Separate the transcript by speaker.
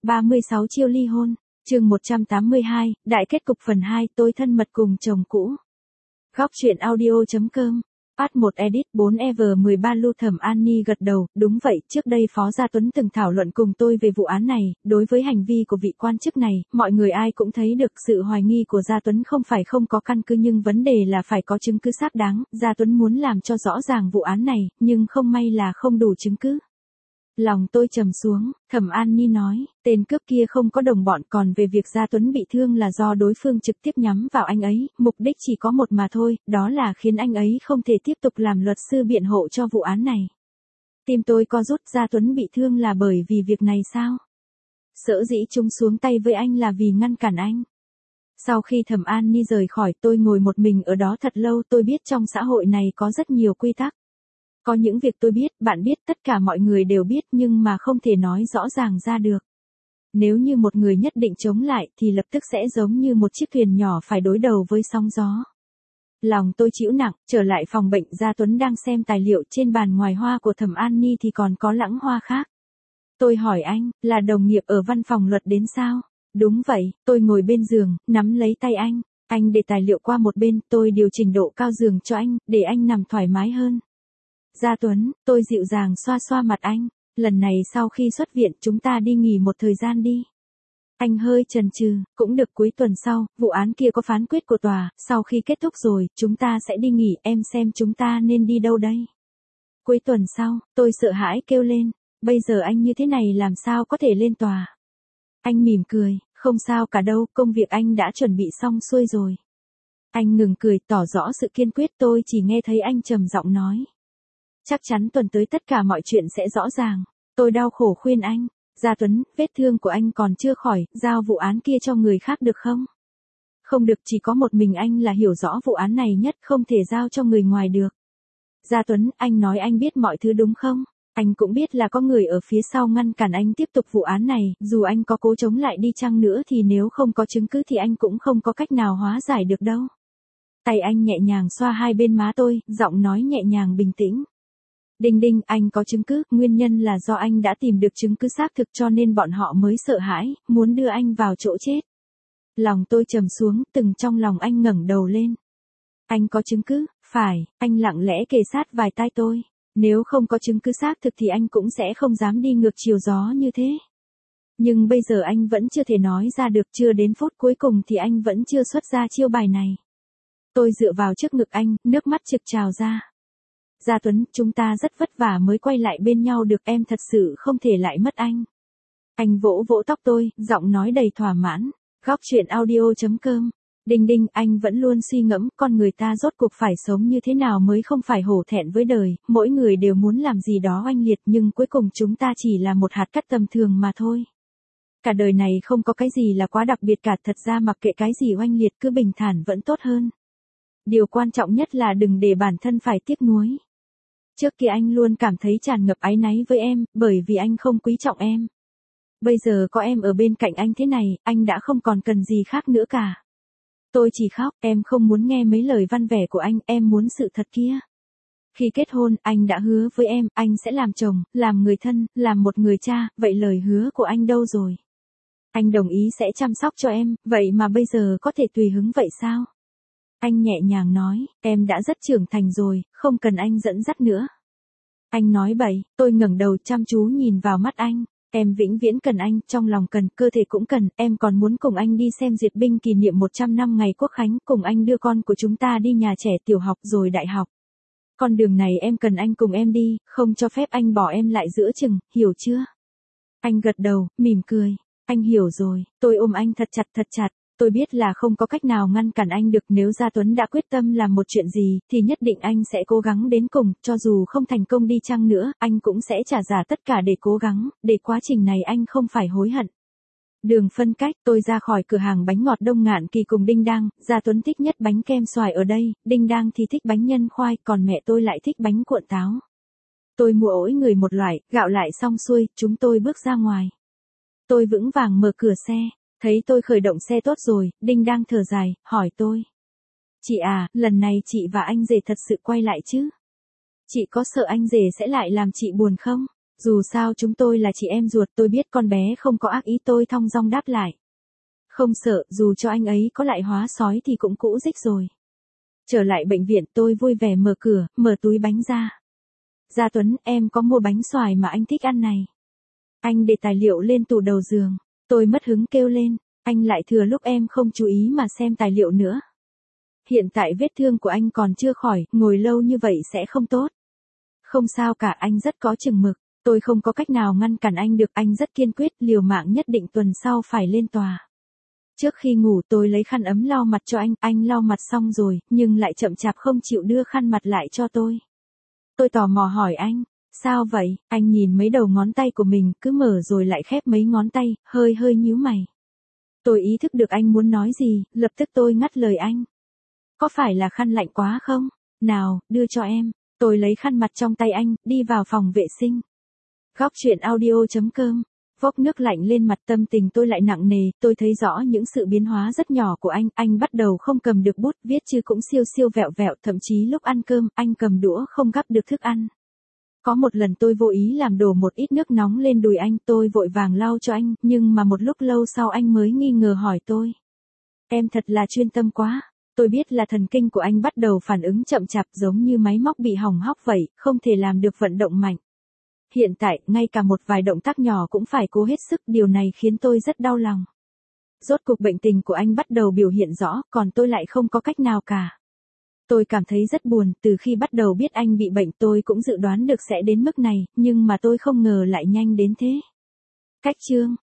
Speaker 1: 36 chiêu ly hôn, chương 182, đại kết cục phần 2, tôi thân mật cùng chồng cũ. Góc truyện audio.com. Part 1 edit 4EV13 Lưu Thẩm Annie gật đầu, đúng vậy, trước đây Phó Gia Tuấn từng thảo luận cùng tôi về vụ án này, đối với hành vi của vị quan chức này, mọi người ai cũng thấy được sự hoài nghi của Gia Tuấn không phải không có căn cứ nhưng vấn đề là phải có chứng cứ xác đáng, Gia Tuấn muốn làm cho rõ ràng vụ án này, nhưng không may là không đủ chứng cứ. Lòng tôi trầm xuống, Thẩm Annie nói, tên cướp kia không có đồng bọn, còn về việc Gia Tuấn bị thương là do đối phương trực tiếp nhắm vào anh ấy, mục đích chỉ có một mà thôi, đó là khiến anh ấy không thể tiếp tục làm luật sư biện hộ cho vụ án này. Tim tôi co rút, Gia Tuấn bị thương là bởi vì việc này sao? Sở dĩ chúng xuống tay với anh là vì ngăn cản anh. Sau khi Thẩm Annie rời khỏi, tôi ngồi một mình ở đó thật lâu, tôi biết trong xã hội này có rất nhiều quy tắc. Có những việc tôi biết, bạn biết, tất cả mọi người đều biết nhưng mà không thể nói rõ ràng ra được. Nếu như một người nhất định chống lại thì lập tức sẽ giống như một chiếc thuyền nhỏ phải đối đầu với sóng gió. Lòng tôi chịu nặng, trở lại phòng bệnh, Gia Tuấn đang xem tài liệu, trên bàn ngoài hoa của Thẩm Annie thì còn có lẵng hoa khác. Tôi hỏi anh, là đồng nghiệp ở văn phòng luật đến sao? Đúng vậy, tôi ngồi bên giường, nắm lấy tay anh. Anh để tài liệu qua một bên, tôi điều chỉnh độ cao giường cho anh, để anh nằm thoải mái hơn. Gia Tuấn, tôi dịu dàng xoa xoa mặt anh, lần này sau khi xuất viện chúng ta đi nghỉ một thời gian đi. Anh hơi chần chừ, cũng được, cuối tuần sau, vụ án kia có phán quyết của tòa, sau khi kết thúc rồi, chúng ta sẽ đi nghỉ, em xem chúng ta nên đi đâu đây? Cuối tuần sau, tôi sợ hãi kêu lên, bây giờ anh như thế này làm sao có thể lên tòa? Anh mỉm cười, không sao cả đâu, công việc anh đã chuẩn bị xong xuôi rồi. Anh ngừng cười, tỏ rõ sự kiên quyết, tôi chỉ nghe thấy anh trầm giọng nói. Chắc chắn tuần tới tất cả mọi chuyện sẽ rõ ràng. Tôi đau khổ khuyên anh, Gia Tuấn, vết thương của anh còn chưa khỏi, giao vụ án kia cho người khác được không? Không được, chỉ có một mình anh là hiểu rõ vụ án này nhất, không thể giao cho người ngoài được. Gia Tuấn, anh nói anh biết mọi thứ đúng không? Anh cũng biết là có người ở phía sau ngăn cản anh tiếp tục vụ án này, dù anh có cố chống lại đi chăng nữa thì nếu không có chứng cứ thì anh cũng không có cách nào hóa giải được đâu. Tay anh nhẹ nhàng xoa hai bên má tôi, giọng nói nhẹ nhàng bình tĩnh. Đinh Đinh, anh có chứng cứ, nguyên nhân là do anh đã tìm được chứng cứ xác thực cho nên bọn họ mới sợ hãi, muốn đưa anh vào chỗ chết. Lòng tôi trầm xuống, từng trong lòng anh ngẩng đầu lên. Anh có chứng cứ, phải, anh lặng lẽ kề sát vài tai tôi. Nếu không có chứng cứ xác thực thì anh cũng sẽ không dám đi ngược chiều gió như thế. Nhưng bây giờ anh vẫn chưa thể nói ra được, chưa đến phút cuối cùng thì anh vẫn chưa xuất ra chiêu bài này. Tôi dựa vào trước ngực anh, nước mắt trực trào ra. Gia Tuấn, chúng ta rất vất vả mới quay lại bên nhau được, em thật sự không thể lại mất anh. Anh vỗ vỗ tóc tôi, giọng nói đầy thỏa mãn. Góc truyện audio.com. Đinh Đinh, anh vẫn luôn suy ngẫm, con người ta rốt cuộc phải sống như thế nào mới không phải hổ thẹn với đời, mỗi người đều muốn làm gì đó oanh liệt nhưng cuối cùng chúng ta chỉ là một hạt cát tầm thường mà thôi. Cả đời này không có cái gì là quá đặc biệt cả, thật ra mặc kệ cái gì oanh liệt cứ bình thản vẫn tốt hơn. Điều quan trọng nhất là đừng để bản thân phải tiếc nuối. Trước kia anh luôn cảm thấy tràn ngập áy náy với em, bởi vì anh không quý trọng em. Bây giờ có em ở bên cạnh anh thế này, anh đã không còn cần gì khác nữa cả. Tôi chỉ khóc, em không muốn nghe mấy lời văn vẻ của anh, em muốn sự thật kia. Khi kết hôn, anh đã hứa với em, anh sẽ làm chồng, làm người thân, làm một người cha, vậy lời hứa của anh đâu rồi? Anh đồng ý sẽ chăm sóc cho em, vậy mà bây giờ có thể tùy hứng vậy sao? Anh nhẹ nhàng nói, em đã rất trưởng thành rồi, không cần anh dẫn dắt nữa. Anh nói bậy, tôi ngẩng đầu chăm chú nhìn vào mắt anh. Em vĩnh viễn cần anh, trong lòng cần, cơ thể cũng cần, em còn muốn cùng anh đi xem duyệt binh kỷ niệm 100 năm ngày Quốc khánh, cùng anh đưa con của chúng ta đi nhà trẻ tiểu học rồi đại học. Con đường này em cần anh cùng em đi, không cho phép anh bỏ em lại giữa chừng, hiểu chưa? Anh gật đầu, mỉm cười. Anh hiểu rồi, tôi ôm anh thật chặt thật chặt. Tôi biết là không có cách nào ngăn cản anh được, nếu Gia Tuấn đã quyết tâm làm một chuyện gì, thì nhất định anh sẽ cố gắng đến cùng, cho dù không thành công đi chăng nữa, anh cũng sẽ trả giá tất cả để cố gắng, để quá trình này anh không phải hối hận. Đường phân cách, tôi ra khỏi cửa hàng bánh ngọt Đông Ngạn Kỳ cùng Đinh Đang, Gia Tuấn thích nhất bánh kem xoài ở đây, Đinh Đang thì thích bánh nhân khoai, còn mẹ tôi lại thích bánh cuộn táo. Tôi mua mỗi người một loại, gạo lại xong xuôi, chúng tôi bước ra ngoài. Tôi vững vàng mở cửa xe. Thấy tôi khởi động xe tốt rồi, Đinh đang thở dài, hỏi tôi. Chị à, lần này chị và anh rể thật sự quay lại chứ? Chị có sợ anh rể sẽ lại làm chị buồn không? Dù sao chúng tôi là chị em ruột, tôi biết con bé không có ác ý, tôi thong dong đáp lại. Không sợ, dù cho anh ấy có lại hóa sói thì cũng cũ rích rồi. Trở lại bệnh viện, tôi vui vẻ mở cửa, mở túi bánh ra. Gia Tuấn, em có mua bánh xoài mà anh thích ăn này. Anh để tài liệu lên tủ đầu giường. Tôi mất hứng kêu lên, anh lại thừa lúc em không chú ý mà xem tài liệu nữa. Hiện tại vết thương của anh còn chưa khỏi, ngồi lâu như vậy sẽ không tốt. Không sao cả, anh rất có chừng mực. Tôi không có cách nào ngăn cản anh được, anh rất kiên quyết, liều mạng nhất định tuần sau phải lên tòa. Trước khi ngủ tôi lấy khăn ấm lau mặt cho anh lau mặt xong rồi, nhưng lại chậm chạp không chịu đưa khăn mặt lại cho tôi. Tôi tò mò hỏi anh, sao vậy? Anh nhìn mấy đầu ngón tay của mình, cứ mở rồi lại khép mấy ngón tay, hơi nhíu mày. Tôi ý thức được anh muốn nói gì, lập tức tôi ngắt lời anh. Có phải là khăn lạnh quá không? Nào, đưa cho em. Tôi lấy khăn mặt trong tay anh, đi vào phòng vệ sinh. Góc truyện audio.com. Vốc nước lạnh lên mặt, tâm tình tôi lại nặng nề, tôi thấy rõ những sự biến hóa rất nhỏ của anh bắt đầu không cầm được bút, viết chữ cũng siêu vẹo vẹo, thậm chí lúc ăn cơm, anh cầm đũa không gắp được thức ăn. Có một lần tôi vô ý làm đổ một ít nước nóng lên đùi anh, tôi vội vàng lau cho anh, nhưng mà một lúc lâu sau anh mới nghi ngờ hỏi tôi. Em thật là chuyên tâm quá. Tôi biết là thần kinh của anh bắt đầu phản ứng chậm chạp, giống như máy móc bị hỏng hóc vậy, không thể làm được vận động mạnh. Hiện tại, ngay cả một vài động tác nhỏ cũng phải cố hết sức, điều này khiến tôi rất đau lòng. Rốt cuộc bệnh tình của anh bắt đầu biểu hiện rõ, còn tôi lại không có cách nào cả. Tôi cảm thấy rất buồn, từ khi bắt đầu biết anh bị bệnh tôi cũng dự đoán được sẽ đến mức này, nhưng mà tôi không ngờ lại nhanh đến thế. Cách chương